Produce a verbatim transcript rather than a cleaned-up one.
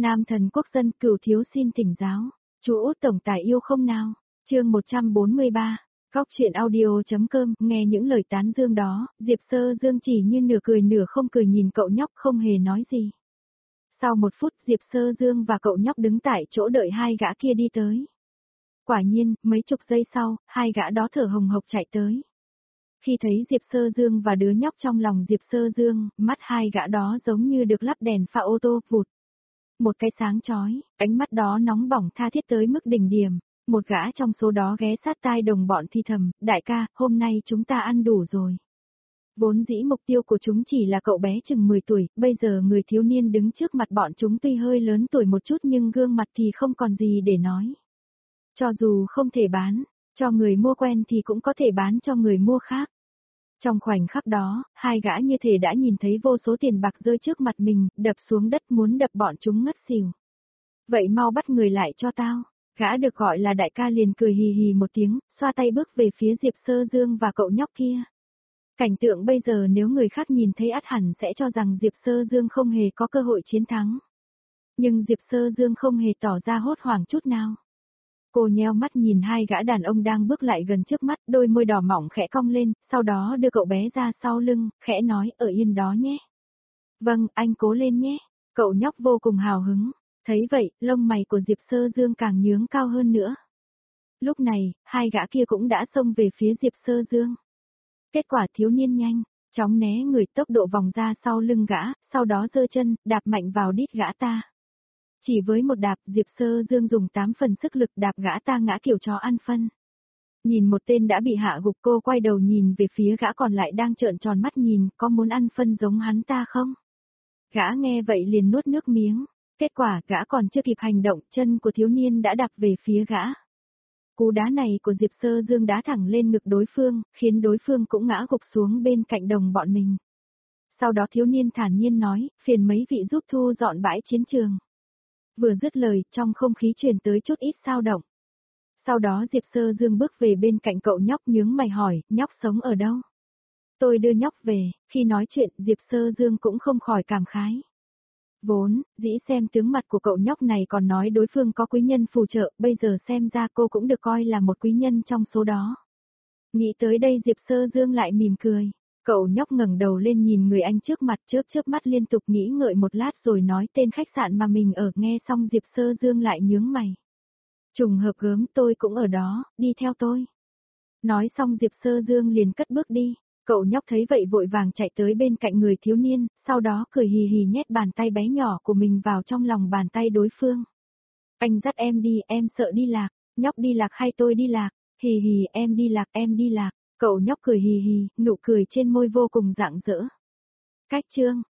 Nam thần quốc dân cửu thiếu xin thỉnh giáo. Chú Út tổng tài yêu không nào? Chương một trăm bốn mươi ba. Góc truyện audio.com. Nghe những lời tán dương đó, Diệp Sơ Dương chỉ như nửa cười nửa không cười nhìn cậu nhóc không hề nói gì. Sau một phút Diệp Sơ Dương và cậu nhóc đứng tại chỗ đợi hai gã kia đi tới. Quả nhiên, mấy chục giây sau, hai gã đó thở hồng hộc chạy tới. Khi thấy Diệp Sơ Dương và đứa nhóc trong lòng Diệp Sơ Dương, mắt hai gã đó giống như được lắp đèn pha ô tô vụt. Một cái sáng chói, ánh mắt đó nóng bỏng tha thiết tới mức đỉnh điểm. Một gã trong số đó ghé sát tai đồng bọn thì thầm, đại ca, hôm nay chúng ta ăn đủ rồi. Vốn dĩ mục tiêu của chúng chỉ là cậu bé chừng mười tuổi, bây giờ người thiếu niên đứng trước mặt bọn chúng tuy hơi lớn tuổi một chút nhưng gương mặt thì không còn gì để nói. Cho dù không thể bán, cho người mua quen thì cũng có thể bán cho người mua khác. Trong khoảnh khắc đó, hai gã như thể đã nhìn thấy vô số tiền bạc rơi trước mặt mình, đập xuống đất muốn đập bọn chúng ngất xỉu. Vậy mau bắt người lại cho tao. Gã được gọi là đại ca liền cười hì hì một tiếng, xoa tay bước về phía Diệp Sơ Dương và cậu nhóc kia. Cảnh tượng bây giờ nếu người khác nhìn thấy ắt hẳn sẽ cho rằng Diệp Sơ Dương không hề có cơ hội chiến thắng. Nhưng Diệp Sơ Dương không hề tỏ ra hốt hoảng chút nào. Cô nheo mắt nhìn hai gã đàn ông đang bước lại gần trước mắt, đôi môi đỏ mỏng khẽ cong lên, sau đó đưa cậu bé ra sau lưng, khẽ nói ở yên đó nhé. Vâng, anh cố lên nhé. Cậu nhóc vô cùng hào hứng. Thấy vậy, lông mày của Diệp Sơ Dương càng nhướng cao hơn nữa. Lúc này, hai gã kia cũng đã xông về phía Diệp Sơ Dương. Kết quả thiếu niên nhanh, chóng né người tốc độ vòng ra sau lưng gã, sau đó giơ chân, đạp mạnh vào đít gã ta. Chỉ với một đạp, Diệp Sơ Dương dùng tám phần sức lực đạp gã ta ngã kiểu chó ăn phân. Nhìn một tên đã bị hạ gục, cô quay đầu nhìn về phía gã còn lại đang trợn tròn mắt nhìn, có muốn ăn phân giống hắn ta không? Gã nghe vậy liền nuốt nước miếng. Kết quả, gã còn chưa kịp hành động, chân của thiếu niên đã đạp về phía gã. Cú đá này của Diệp Sơ Dương đá thẳng lên ngực đối phương, khiến đối phương cũng ngã gục xuống bên cạnh đồng bọn mình. Sau đó thiếu niên thản nhiên nói, phiền mấy vị giúp thu dọn bãi chiến trường. Vừa dứt lời, trong không khí truyền tới chút ít xao động. Sau đó Diệp Sơ Dương bước về bên cạnh cậu nhóc nhướng mày hỏi, nhóc sống ở đâu? Tôi đưa nhóc về, khi nói chuyện Diệp Sơ Dương cũng không khỏi cảm khái. Vốn, dĩ xem tướng mặt của cậu nhóc này còn nói đối phương có quý nhân phù trợ, bây giờ xem ra cô cũng được coi là một quý nhân trong số đó. Nghĩ tới đây Diệp Sơ Dương lại mỉm cười. Cậu nhóc ngẩng đầu lên nhìn người anh trước mặt chớp chớp mắt liên tục nghĩ ngợi một lát rồi nói tên khách sạn mà mình ở, nghe xong Diệp Sơ Dương lại nhướng mày. Trùng hợp gớm, tôi cũng ở đó, đi theo tôi. Nói xong Diệp Sơ Dương liền cất bước đi. Cậu nhóc thấy vậy vội vàng chạy tới bên cạnh người thiếu niên, sau đó cười hì hì nhét bàn tay bé nhỏ của mình vào trong lòng bàn tay đối phương. Anh dắt em đi, em sợ đi lạc, nhóc đi lạc hay tôi đi lạc, hì hì em đi lạc, em đi lạc, cậu nhóc cười hì hì, nụ cười trên môi vô cùng rạng rỡ. Cách chương